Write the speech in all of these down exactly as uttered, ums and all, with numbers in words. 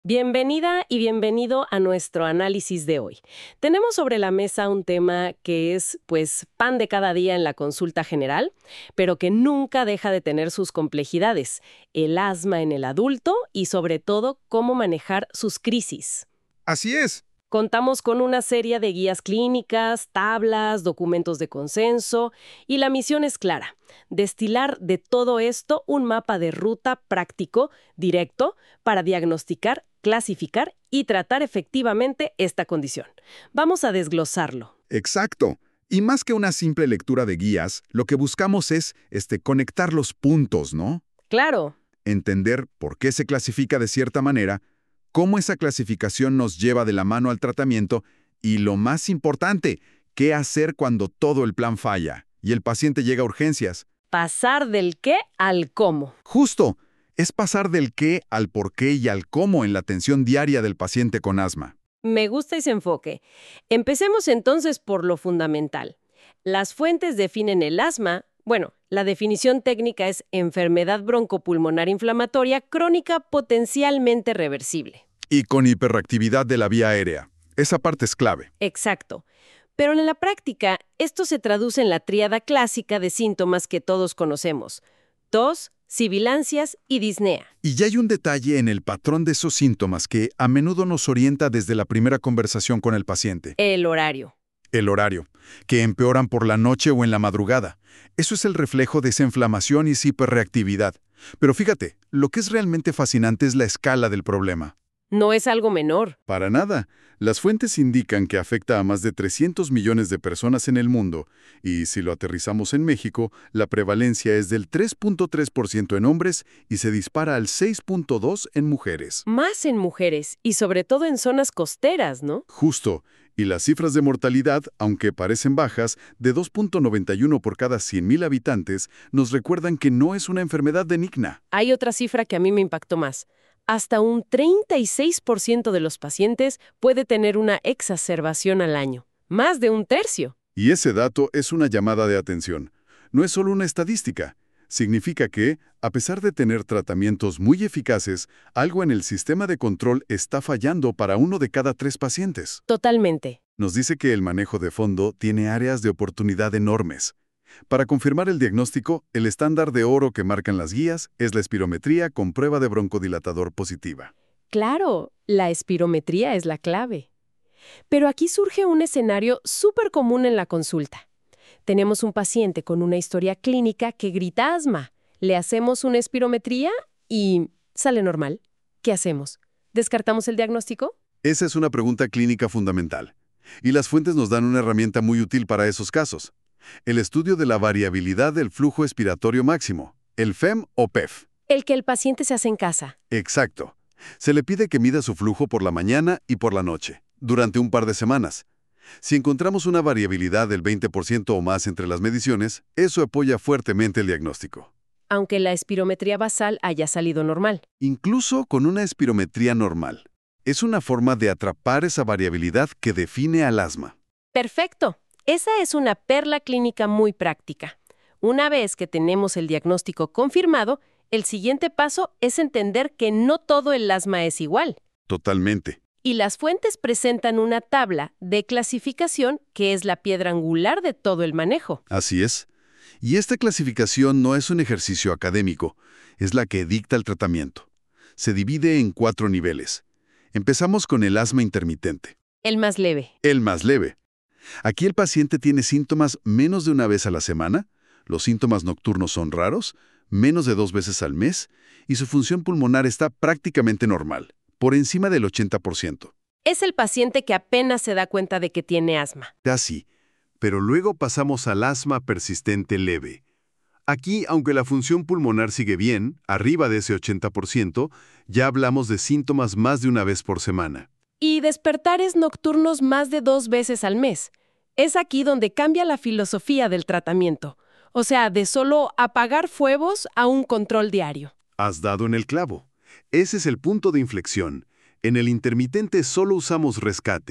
Bienvenida y bienvenido a nuestro análisis de hoy. Tenemos sobre la mesa un tema que es, pues, pan de cada día en la consulta general, pero que nunca deja de tener sus complejidades: el asma en el adulto y, sobre todo, cómo manejar sus crisis. Así es. Contamos con una serie de guías clínicas, tablas, documentos de consenso, y la misión es clara: destilar de todo esto un mapa de ruta práctico, directo, para diagnosticar, clasificar y tratar efectivamente esta condición. Vamos a desglosarlo. Exacto. Y más que una simple lectura de guías, lo que buscamos es este, conectar los puntos, ¿no? Claro. Entender por qué se clasifica de cierta manera, cómo esa clasificación nos lleva de la mano al tratamiento y, lo más importante, qué hacer cuando todo el plan falla y el paciente llega a urgencias. Pasar del qué al cómo. Justo. Es pasar del qué al por qué y al cómo en la atención diaria del paciente con asma. Me gusta ese enfoque. Empecemos entonces por lo fundamental. Las fuentes definen el asma. Bueno, la definición técnica es enfermedad broncopulmonar inflamatoria crónica potencialmente reversible. Y con hiperactividad de la vía aérea. Esa parte es clave. Exacto. Pero en la práctica, esto se traduce en la tríada clásica de síntomas que todos conocemos: tos, sibilancias y disnea. Y ya hay un detalle en el patrón de esos síntomas que a menudo nos orienta desde la primera conversación con el paciente. El horario. El horario, que empeoran por la noche o en la madrugada. Eso es el reflejo de esa inflamación y esa hiperreactividad. Pero fíjate, lo que es realmente fascinante es la escala del problema. No es algo menor. Para nada. Las fuentes indican que afecta a más de trescientos millones de personas en el mundo, y si lo aterrizamos en México, la prevalencia es del tres punto tres por ciento en hombres y se dispara al seis punto dos por ciento en mujeres. Más en mujeres, y sobre todo en zonas costeras, ¿no? Justo. Y las cifras de mortalidad, aunque parecen bajas, de dos punto noventa y uno por cada cien mil habitantes, nos recuerdan que no es una enfermedad benigna. Hay otra cifra que a mí me impactó más. Hasta un treinta y seis por ciento de los pacientes puede tener una exacerbación al año. Más de un tercio. Y ese dato es una llamada de atención. No es solo una estadística. Significa que, a pesar de tener tratamientos muy eficaces, algo en el sistema de control está fallando para uno de cada tres pacientes. Totalmente. Nos dice que el manejo de fondo tiene áreas de oportunidad enormes. Para confirmar el diagnóstico, el estándar de oro que marcan las guías es la espirometría con prueba de broncodilatador positiva. Claro, la espirometría es la clave. Pero aquí surge un escenario súper común en la consulta. Tenemos un paciente con una historia clínica que grita asma. Le hacemos una espirometría y sale normal. ¿Qué hacemos? ¿Descartamos el diagnóstico? Esa es una pregunta clínica fundamental. Y las fuentes nos dan una herramienta muy útil para esos casos. El estudio de la variabilidad del flujo expiratorio máximo, el F E M o P E F. El que el paciente se hace en casa. Exacto. Se le pide que mida su flujo por la mañana y por la noche, durante un par de semanas. Si encontramos una variabilidad del veinte por ciento o más entre las mediciones, eso apoya fuertemente el diagnóstico. Aunque la espirometría basal haya salido normal. Incluso con una espirometría normal. Es una forma de atrapar esa variabilidad que define al asma. Perfecto. Esa es una perla clínica muy práctica. Una vez que tenemos el diagnóstico confirmado, el siguiente paso es entender que no todo el asma es igual. Totalmente. Y las fuentes presentan una tabla de clasificación que es la piedra angular de todo el manejo. Así es. Y esta clasificación no es un ejercicio académico, es la que dicta el tratamiento. Se divide en cuatro niveles. Empezamos con el asma intermitente. El más leve. El más leve. Aquí el paciente tiene síntomas menos de una vez a la semana, los síntomas nocturnos son raros, menos de dos veces al mes, y su función pulmonar está prácticamente normal, por encima del ochenta por ciento. Es el paciente que apenas se da cuenta de que tiene asma. Casi. Pero luego pasamos al asma persistente leve. Aquí, aunque la función pulmonar sigue bien, arriba de ese ochenta por ciento, ya hablamos de síntomas más de una vez por semana. Y despertares nocturnos más de dos veces al mes. Es aquí donde cambia la filosofía del tratamiento. O sea, de solo apagar fuegos a un control diario. Has dado en el clavo. Ese es el punto de inflexión. En el intermitente solo usamos rescate,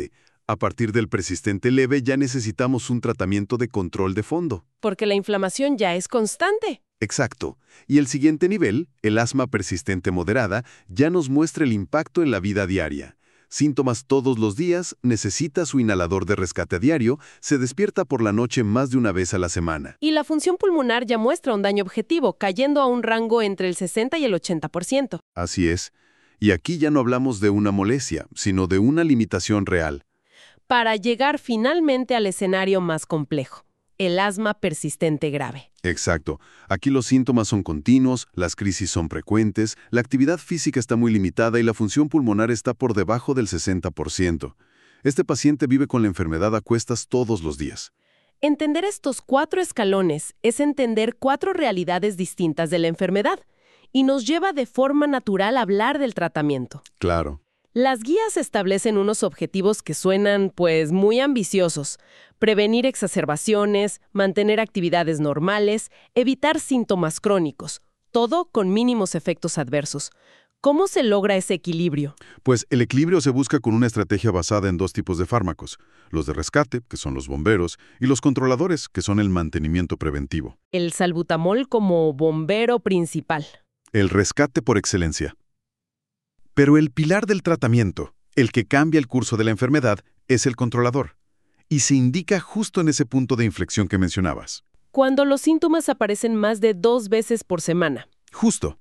A partir del persistente leve ya necesitamos un tratamiento de control de fondo. Porque la inflamación ya es constante. Exacto. Y el siguiente nivel, el asma persistente moderada, ya nos muestra el impacto en la vida diaria. Síntomas todos los días, necesita su inhalador de rescate a diario, se despierta por la noche más de una vez a la semana. Y la función pulmonar ya muestra un daño objetivo, cayendo a un rango entre el sesenta y el ochenta por ciento. Así es. Y aquí ya no hablamos de una molestia, sino de una limitación real. Para llegar finalmente al escenario más complejo, el asma persistente grave. Exacto. Aquí los síntomas son continuos, las crisis son frecuentes, la actividad física está muy limitada y la función pulmonar está por debajo del sesenta por ciento. Este paciente vive con la enfermedad a cuestas todos los días. Entender estos cuatro escalones es entender cuatro realidades distintas de la enfermedad y nos lleva de forma natural a hablar del tratamiento. Claro. Las guías establecen unos objetivos que suenan, pues, muy ambiciosos. Prevenir exacerbaciones, mantener actividades normales, evitar síntomas crónicos. Todo con mínimos efectos adversos. ¿Cómo se logra ese equilibrio? Pues el equilibrio se busca con una estrategia basada en dos tipos de fármacos. Los de rescate, que son los bomberos, y los controladores, que son el mantenimiento preventivo. El salbutamol como bombero principal. El rescate por excelencia. Pero el pilar del tratamiento, el que cambia el curso de la enfermedad, es el controlador. Y se indica justo en ese punto de inflexión que mencionabas. Cuando los síntomas aparecen más de dos veces por semana. Justo.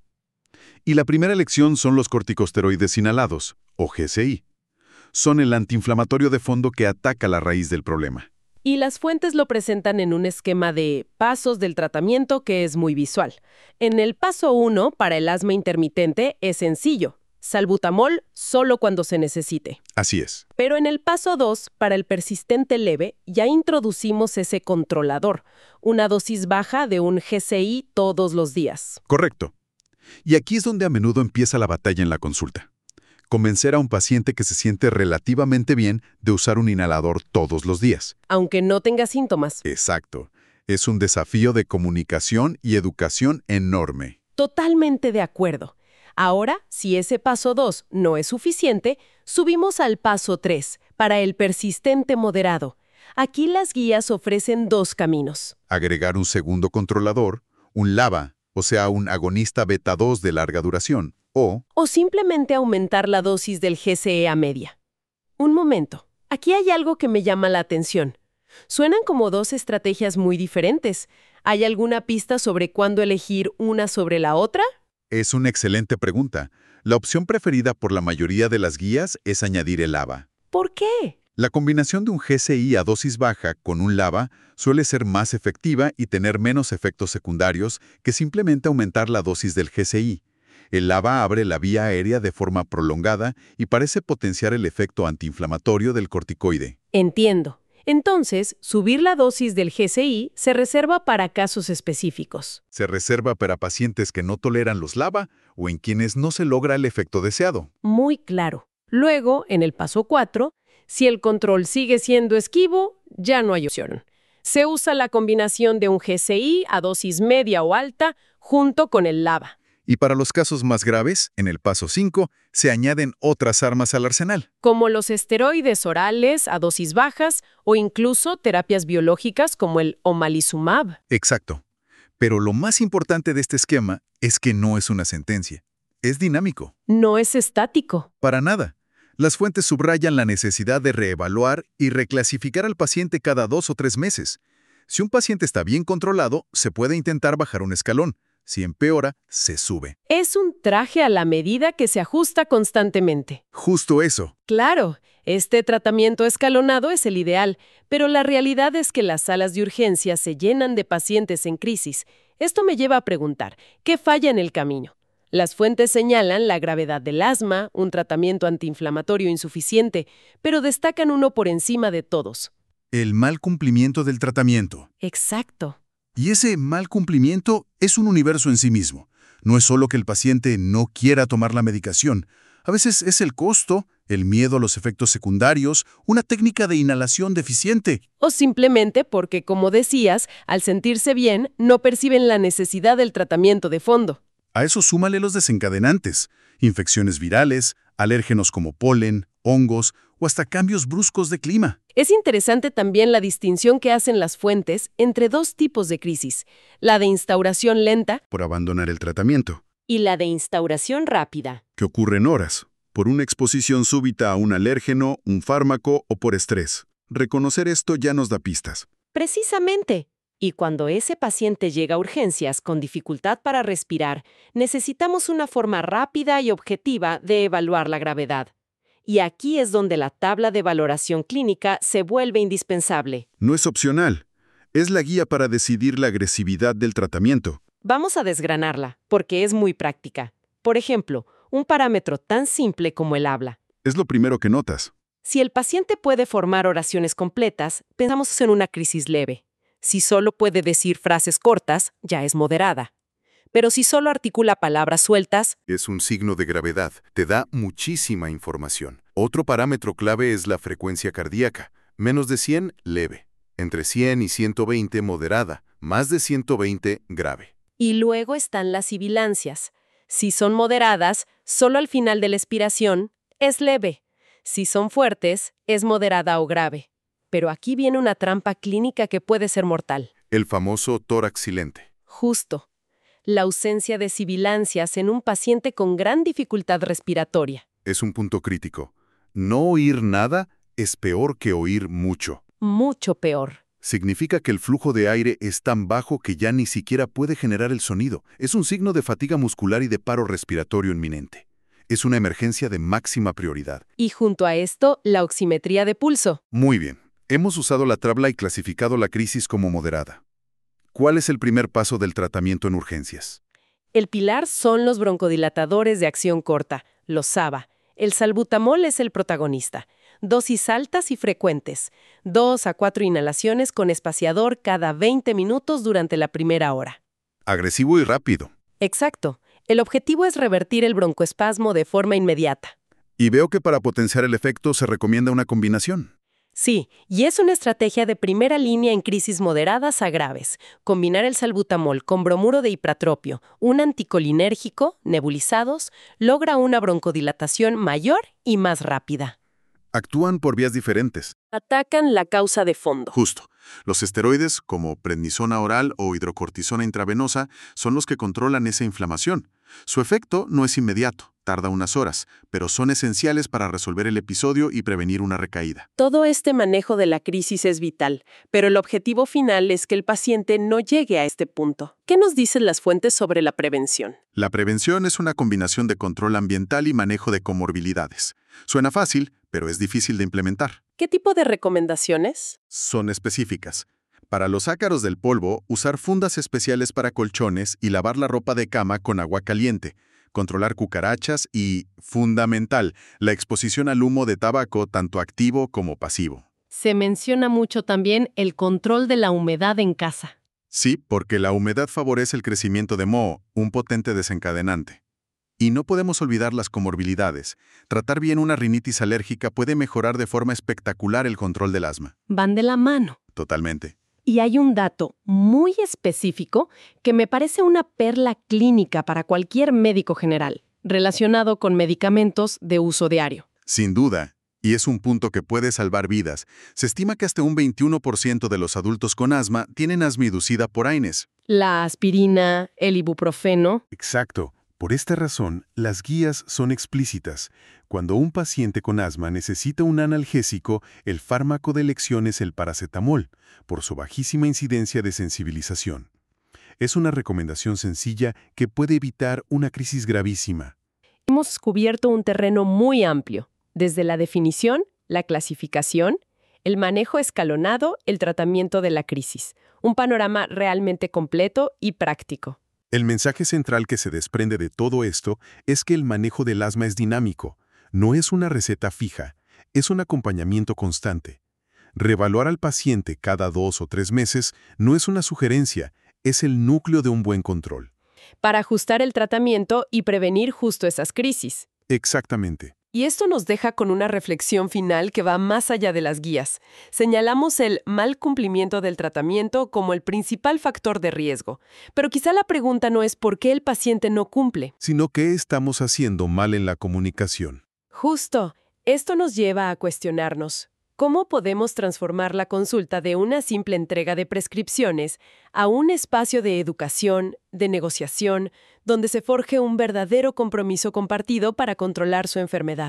Y la primera elección son los corticosteroides inhalados, o G C I. Son el antiinflamatorio de fondo que ataca la raíz del problema. Y las fuentes lo presentan en un esquema de pasos del tratamiento que es muy visual. En el paso uno, para el asma intermitente, es sencillo. Salbutamol solo cuando se necesite. Así es. Pero en el paso dos, para el persistente leve, ya introducimos ese controlador, una dosis baja de un G C I todos los días. Correcto. Y aquí es donde a menudo empieza la batalla en la consulta. Convencer a un paciente que se siente relativamente bien de usar un inhalador todos los días. Aunque no tenga síntomas. Exacto. Es un desafío de comunicación y educación enorme. Totalmente de acuerdo. Ahora, si ese paso dos no es suficiente, subimos al paso tres, para el persistente moderado. Aquí las guías ofrecen dos caminos. Agregar un segundo controlador, un LABA, o sea, un agonista beta dos de larga duración, o... O simplemente aumentar la dosis del G C E a media. Un momento. Aquí hay algo que me llama la atención. Suenan como dos estrategias muy diferentes. ¿Hay alguna pista sobre cuándo elegir una sobre la otra? Es una excelente pregunta. La opción preferida por la mayoría de las guías es añadir el LABA. ¿Por qué? La combinación de un G C I a dosis baja con un LABA suele ser más efectiva y tener menos efectos secundarios que simplemente aumentar la dosis del G C I. El LABA abre la vía aérea de forma prolongada y parece potenciar el efecto antiinflamatorio del corticoide. Entiendo. Entonces, subir la dosis del G C I se reserva para casos específicos. Se reserva para pacientes que no toleran los LABA o en quienes no se logra el efecto deseado. Muy claro. Luego, en el paso cuatro, si el control sigue siendo esquivo, ya no hay opción. Se usa la combinación de un G C I a dosis media o alta junto con el LABA. Y para los casos más graves, en el paso cinco, se añaden otras armas al arsenal. Como los esteroides orales a dosis bajas o incluso terapias biológicas como el omalizumab. Exacto. Pero lo más importante de este esquema es que no es una sentencia. Es dinámico. No es estático. Para nada. Las fuentes subrayan la necesidad de reevaluar y reclasificar al paciente cada dos o tres meses. Si un paciente está bien controlado, se puede intentar bajar un escalón. Si empeora, se sube. Es un traje a la medida que se ajusta constantemente. Justo eso. Claro, este tratamiento escalonado es el ideal, pero la realidad es que las salas de urgencia se llenan de pacientes en crisis. Esto me lleva a preguntar, ¿qué falla en el camino? Las fuentes señalan la gravedad del asma, un tratamiento antiinflamatorio insuficiente, pero destacan uno por encima de todos. El mal cumplimiento del tratamiento. Exacto. Y ese mal cumplimiento es un universo en sí mismo. No es solo que el paciente no quiera tomar la medicación. A veces es el costo, el miedo a los efectos secundarios, una técnica de inhalación deficiente. O simplemente porque, como decías, al sentirse bien, no perciben la necesidad del tratamiento de fondo. A eso súmale los desencadenantes, infecciones virales, alérgenos como polen, hongos o hasta cambios bruscos de clima. Es interesante también la distinción que hacen las fuentes entre dos tipos de crisis, la de instauración lenta Por abandonar el tratamiento, y la de instauración rápida. que ocurre en horas, por una exposición súbita a un alérgeno, un fármaco o por estrés. Reconocer esto ya nos da pistas. Precisamente. Y cuando ese paciente llega a urgencias con dificultad para respirar, necesitamos una forma rápida y objetiva de evaluar la gravedad. Y aquí es donde la tabla de valoración clínica se vuelve indispensable. No es opcional. Es la guía para decidir la agresividad del tratamiento. Vamos a desgranarla, porque es muy práctica. Por ejemplo, un parámetro tan simple como el habla. Es lo primero que notas. Si el paciente puede formar oraciones completas, pensamos en una crisis leve. Si solo puede decir frases cortas, ya es moderada. Pero si solo articula palabras sueltas, Es un signo de gravedad. Te da muchísima información. Otro parámetro clave es la frecuencia cardíaca. Menos de cien, leve. Entre cien y ciento veinte, moderada. Más de ciento veinte, grave. y luego están las sibilancias. Si son moderadas, solo al final de la expiración, es leve. Si son fuertes, es moderada o grave. Pero aquí viene una trampa clínica que puede ser mortal. El famoso tórax silente. Justo. La ausencia de sibilancias en un paciente con gran dificultad respiratoria. Es un punto crítico. No oír nada es peor que oír mucho. Mucho peor. Significa que el flujo de aire es tan bajo que ya ni siquiera puede generar el sonido. Es un signo de fatiga muscular y de paro respiratorio inminente. Es una emergencia de máxima prioridad. Y junto a esto, la oximetría de pulso. Muy bien. Hemos usado la tabla y clasificado la crisis como moderada. ¿Cuál es el primer paso del tratamiento en urgencias? El pilar son los broncodilatadores de acción corta, los S A B A. El salbutamol es el protagonista. Dosis altas y frecuentes. Dos a cuatro inhalaciones con espaciador cada veinte minutos durante la primera hora. Agresivo y rápido. Exacto. El objetivo es revertir el broncoespasmo de forma inmediata. Y veo que para potenciar el efecto se recomienda una combinación. Sí, y es una estrategia de primera línea en crisis moderadas a graves. Combinar el salbutamol con bromuro de ipratropio, un anticolinérgico, nebulizados, logra una broncodilatación mayor y más rápida. Actúan por vías diferentes. Atacan la causa de fondo. Justo. Los esteroides, como prednisona oral o hidrocortisona intravenosa, son los que controlan esa inflamación. Su efecto no es inmediato, tarda unas horas, pero son esenciales para resolver el episodio y prevenir una recaída. Todo este manejo de la crisis es vital, pero el objetivo final es que el paciente no llegue a este punto. ¿Qué nos dicen las fuentes sobre la prevención? La prevención es una combinación de control ambiental y manejo de comorbilidades. Suena fácil, pero es difícil de implementar. ¿Qué tipo de recomendaciones? Son específicas. Para los ácaros del polvo, usar fundas especiales para colchones y lavar la ropa de cama con agua caliente, controlar cucarachas y, fundamental, la exposición al humo de tabaco tanto activo como pasivo. Se menciona mucho también el control de la humedad en casa. Sí, porque la humedad favorece el crecimiento de moho, un potente desencadenante. Y no podemos olvidar las comorbilidades. Tratar bien una rinitis alérgica puede mejorar de forma espectacular el control del asma. Van de la mano. Totalmente. Y hay un dato muy específico que me parece una perla clínica para cualquier médico general, relacionado con medicamentos de uso diario. Sin duda, y es un punto que puede salvar vidas, se estima que hasta un veintiuno por ciento de los adultos con asma tienen asma inducida por AINES. La aspirina, el ibuprofeno. Exacto. Por esta razón, las guías son explícitas. Cuando un paciente con asma necesita un analgésico, el fármaco de elección es el paracetamol, por su bajísima incidencia de sensibilización. Es una recomendación sencilla que puede evitar una crisis gravísima. Hemos cubierto un terreno muy amplio, desde la definición, la clasificación, el manejo escalonado, el tratamiento de la crisis. Un panorama realmente completo y práctico. El mensaje central que se desprende de todo esto es que el manejo del asma es dinámico. No es una receta fija, es un acompañamiento constante. Reevaluar al paciente cada dos o tres meses no es una sugerencia, es el núcleo de un buen control. Para ajustar el tratamiento y prevenir justo esas crisis. Exactamente. Y esto nos deja con una reflexión final que va más allá de las guías. Señalamos el mal cumplimiento del tratamiento como el principal factor de riesgo. Pero quizá la pregunta no es por qué el paciente no cumple. Sino qué estamos haciendo mal en la comunicación. Justo. Esto nos lleva a cuestionarnos, ¿cómo podemos transformar la consulta de una simple entrega de prescripciones a un espacio de educación, de negociación, donde se forje un verdadero compromiso compartido para controlar su enfermedad?